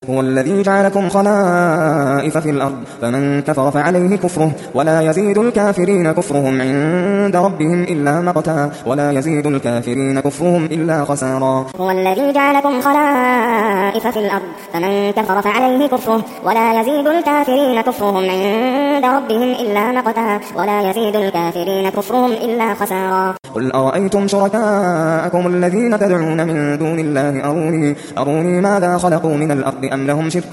هو الذي جعلكم خلائف في الأرض فمن كفر فعليه كفره ولا يزيد الكافرين كفرهم عند ربهم إلا مقتا ولا يزيد الكافرين كفرهم إلا خسارا. هو الذي جعلكم خلائف في الأرض فمن كفر فعليه كفره ولا يزيد الكافرين كفرهم عند ربهم إلا مقتا ولا يزيد الكافرين كفرهم إلا خسارا. قل أرأيتم شركاءكم الذين تدعون من دون الله أروني ماذا خلقوا من الأرض أم لهم شرك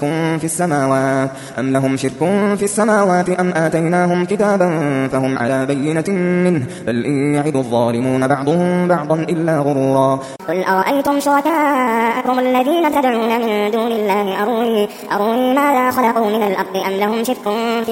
في السماوات أم آتيناهم كتابا فهم على بينة منه بل إن يعد الظالمون بعضهم بعضا إلا غرورا. قل أرأيتم شركاءكم الذين تدعون من دون الله أروني ماذا خلقوا من الأرض أم لهم شرك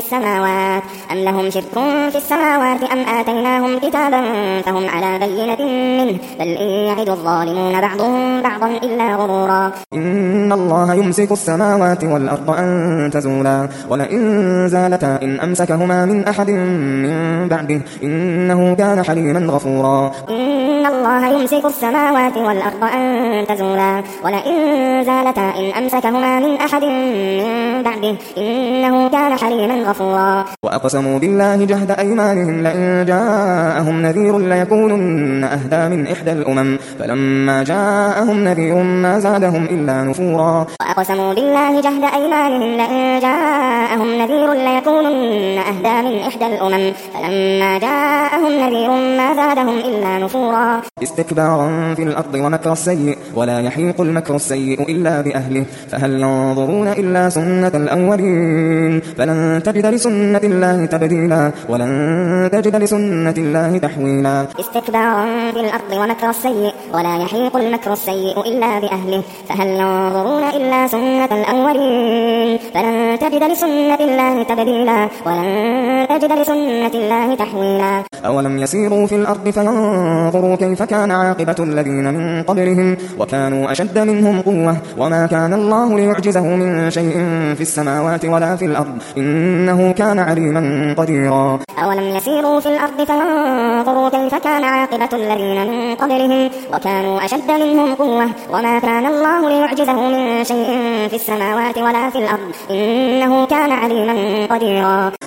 في السماوات أم آتيناهم كتابا فهم على بينة منه بل إن يعد الظالمون بعضهم بعضا إلا غرورا. إن الله يمسك السماوات والأرض أن تزولا ولئن زالتا إن أمسكهما من أحد من بعده إنه كان حليما غفورا. إن الله يمسك السماوات والأرض أن تزولا ولئن زالتا إن أمسكهما من أحد من بعده إنه كان حليما غفورا. وأقسموا بالله جهد أيمانهم لئن جاءهم نذير ليكونن أهدى من إحدى الأمم فلما جاءهم نذير ما زادهم إلا نفورا. وأقسموا بالله جهد أيمانهم لئن جاءهم نذير ليكونن أهدى من إحدى الأمم فلما جاءهم نذير ما زادهم إلا نفورا. استكبارا في الأرض ومكر السيء ولا يحيق المكر السيء إلا بأهله فهل ينظرون إلا سنة الأولين فلن تجد لسنة الله تبديلا ولن تجد لسنة الله تحويلا. استكبارا في الأرض ومكر السيء ولا يحيق المكر السيء إلا بأهله فهل ينظرون إلا سنة الأولين فلن تجد لسنة الله تبديلا ولن تجد لسنة الله تحويلا. أولم يسيروا في الأرض فينظروا كيف كان عاقبة الذين من قبلهم وكانوا أشد منهم قوة وما كان الله ليعجزه من شيء في السماوات ولا في الأرض إنه كان عليما قديرا. أولم يسيروا في الأرض فينظروا كيف كان عاقبة الذين من قبلهم وكانوا أشد منهم قوة وما كان الله ليعجزه من شيء في السماوات ولا في الأرض إنه كان عليما قديرا.